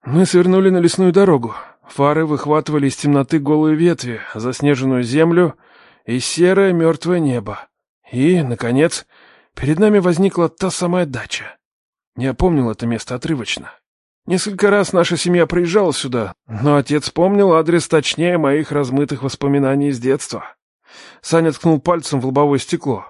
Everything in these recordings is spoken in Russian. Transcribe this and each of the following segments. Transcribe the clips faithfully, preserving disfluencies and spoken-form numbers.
Мы свернули на лесную дорогу. Фары выхватывали из темноты голые ветви, заснеженную землю и серое мертвое небо. И, наконец, перед нами возникла та самая дача. Я помнил это место отрывочно. Несколько раз наша семья приезжала сюда, но отец помнил адрес точнее моих размытых воспоминаний из детства. Саня ткнул пальцем в лобовое стекло.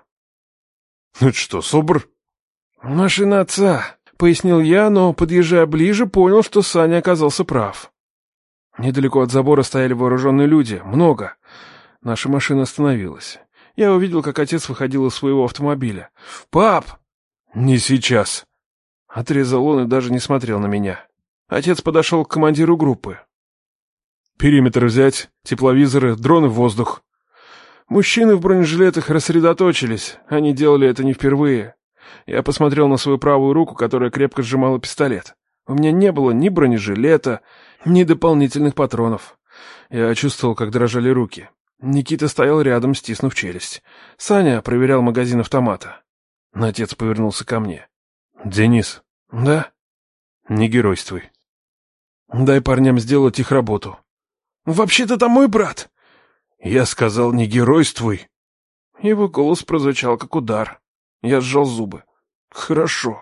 «Ну это что, СОБР?» «Машина отца», — пояснил я, но, подъезжая ближе, понял, что Саня оказался прав. Недалеко от забора стояли вооруженные люди, много. Наша машина остановилась. Я увидел, как отец выходил из своего автомобиля. «Пап!» «Не сейчас!» Отрезал он и даже не смотрел на меня. Отец подошел к командиру группы. «Периметр взять, тепловизоры, дроны в воздух». Мужчины в бронежилетах рассредоточились. Они делали это не впервые. Я посмотрел на свою правую руку, которая крепко сжимала пистолет. У меня не было ни бронежилета, ни дополнительных патронов. Я чувствовал, как дрожали руки. Никита стоял рядом, стиснув челюсть. Саня проверял магазин автомата. Отец повернулся ко мне. «Денис». «Да?» «Не геройствуй. Дай парням сделать их работу». «Вообще-то там мой брат». «Я сказал, не геройствуй». Его голос прозвучал, как удар. Я сжал зубы. «Хорошо».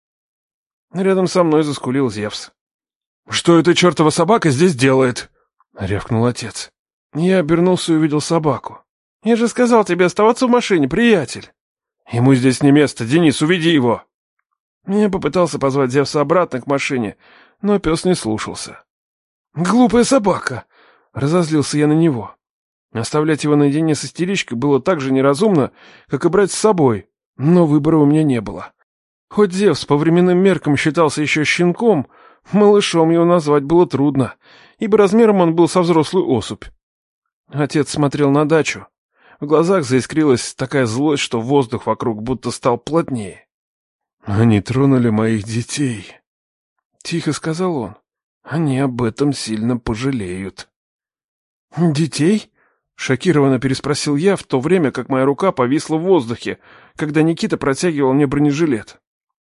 Рядом со мной заскулил Зевс. «Что эта чертова собака здесь делает?» — рявкнул отец. Я обернулся и увидел собаку. «Я же сказал тебе оставаться в машине, приятель». «Ему здесь не место. Денис, уведи его». Я попытался позвать Зевса обратно к машине, но пес не слушался. «Глупая собака!» — разозлился я на него. Оставлять его наедине с истеричкой было так же неразумно, как и брать с собой, но выбора у меня не было. Хоть Зевс по временным меркам считался еще щенком, малышом его назвать было трудно, ибо размером он был со взрослую особь. Отец смотрел на дачу. В глазах заискрилась такая злость, что воздух вокруг будто стал плотнее. «Они тронули моих детей», — тихо сказал он. «Они об этом сильно пожалеют». «Детей?» — шокированно переспросил я, в то время как моя рука повисла в воздухе, когда Никита протягивал мне бронежилет.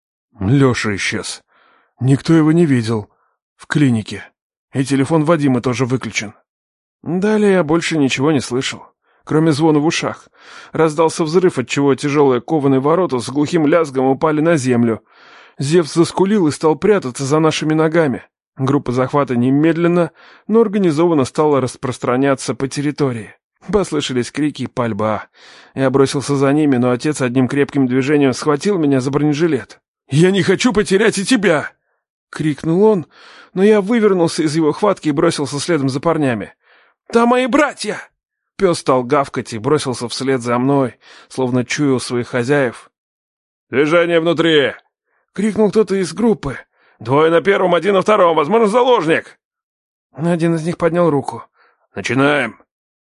«Леша исчез. Никто его не видел. В клинике. И телефон Вадима тоже выключен». Далее я больше ничего не слышал, кроме звона в ушах. Раздался взрыв, отчего тяжелые кованые ворота с глухим лязгом упали на землю. Зевс заскулил и стал прятаться за нашими ногами. Группа захвата немедленно, но организованно стала распространяться по территории. Послышались крики и пальба. Я бросился за ними, но отец одним крепким движением схватил меня за бронежилет. «Я не хочу потерять и тебя!» — крикнул он, но я вывернулся из его хватки и бросился следом за парнями. «Там мои братья!» Пес стал гавкать и бросился вслед за мной, словно чуял своих хозяев. «Движение внутри!» — крикнул кто-то из группы. «Двое на первом, один на втором, возможно, заложник!» Один из них поднял руку. «Начинаем!»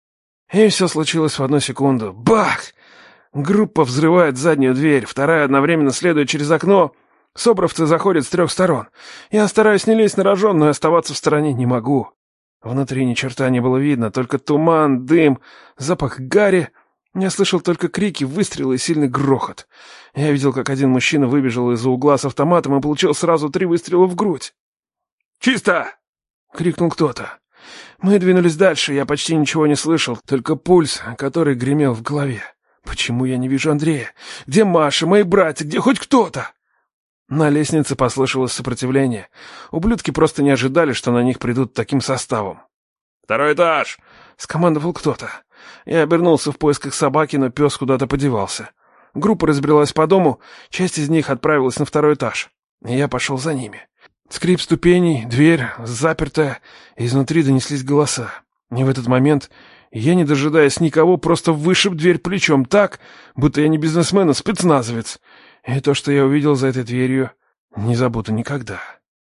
И все случилось в одну секунду. Бах! Группа взрывает заднюю дверь, вторая одновременно следует через окно. Собровцы заходят с трех сторон. Я стараюсь не лезть на рожон, но и оставаться в стороне не могу. Внутри ни черта не было видно, только туман, дым, запах гари. Я слышал только крики, выстрелы и сильный грохот. Я видел, как один мужчина выбежал из-за угла с автоматом и получил сразу три выстрела в грудь. «Чисто!» — крикнул кто-то. Мы двинулись дальше, я почти ничего не слышал, только пульс, который гремел в голове. Почему я не вижу Андрея? Где Маша, мои братья, где хоть кто-то? На лестнице послышалось сопротивление. Ублюдки просто не ожидали, что на них придут таким составом. «Второй этаж!» — скомандовал кто-то. Я обернулся в поисках собаки, но пес куда-то подевался. Группа разбрелась по дому, часть из них отправилась на второй этаж. И я пошел за ними. Скрип ступеней, дверь, запертая, и изнутри донеслись голоса. И в этот момент я, не дожидаясь никого, просто вышиб дверь плечом так, будто я не бизнесмен, а спецназовец. И то, что я увидел за этой дверью, не забуду никогда.